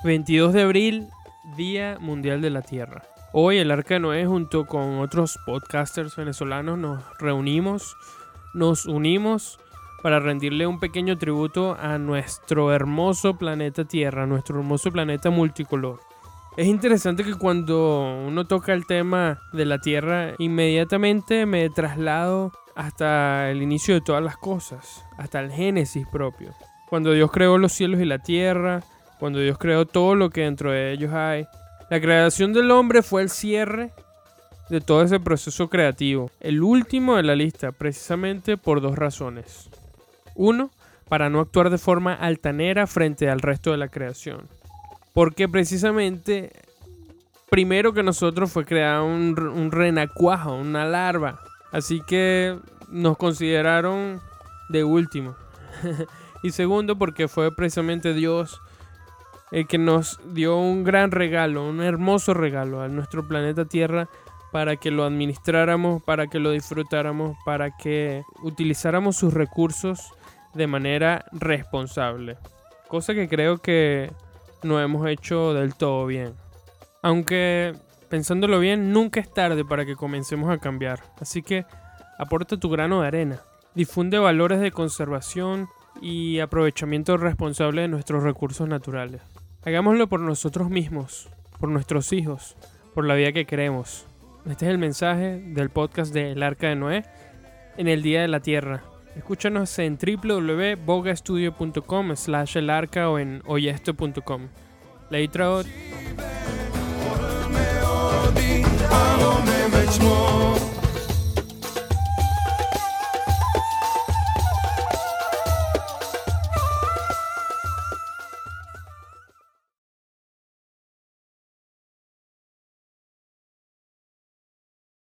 22 de abril, Día Mundial de la Tierra. Hoy el Arca de Noé junto con otros podcasters venezolanos nos unimos para rendirle un pequeño tributo a nuestro hermoso planeta Tierra, nuestro hermoso planeta multicolor. Es interesante que cuando uno toca el tema de la Tierra, inmediatamente me traslado hasta el inicio de todas las cosas, hasta el Génesis propio. Cuando Dios creó los cielos y la tierra, cuando Dios creó todo lo que dentro de ellos hay. La creación del hombre fue el cierre de todo ese proceso creativo. El último de la lista, precisamente por dos razones. Uno, para no actuar de forma altanera frente al resto de la creación. Porque precisamente, primero que nosotros fue creado un renacuajo, una larva. Así que nos consideraron de último. Y segundo, porque fue precisamente Dios el que nos dio un gran regalo, un hermoso regalo a nuestro planeta Tierra para que lo administráramos, para que lo disfrutáramos, para que utilizáramos sus recursos de manera responsable. Cosa que creo que no hemos hecho del todo bien. Aunque, pensándolo bien, nunca es tarde para que comencemos a cambiar. Así que aporta tu grano de arena. Difunde valores de conservación y aprovechamiento responsable de nuestros recursos naturales. Hagámoslo por nosotros mismos, por nuestros hijos, por la vida que queremos. Este es el mensaje del podcast de El Arca de Noé en el Día de la Tierra. Escúchanos en www.bogastudio.com/elarca o en oyesto.com. Leitraot.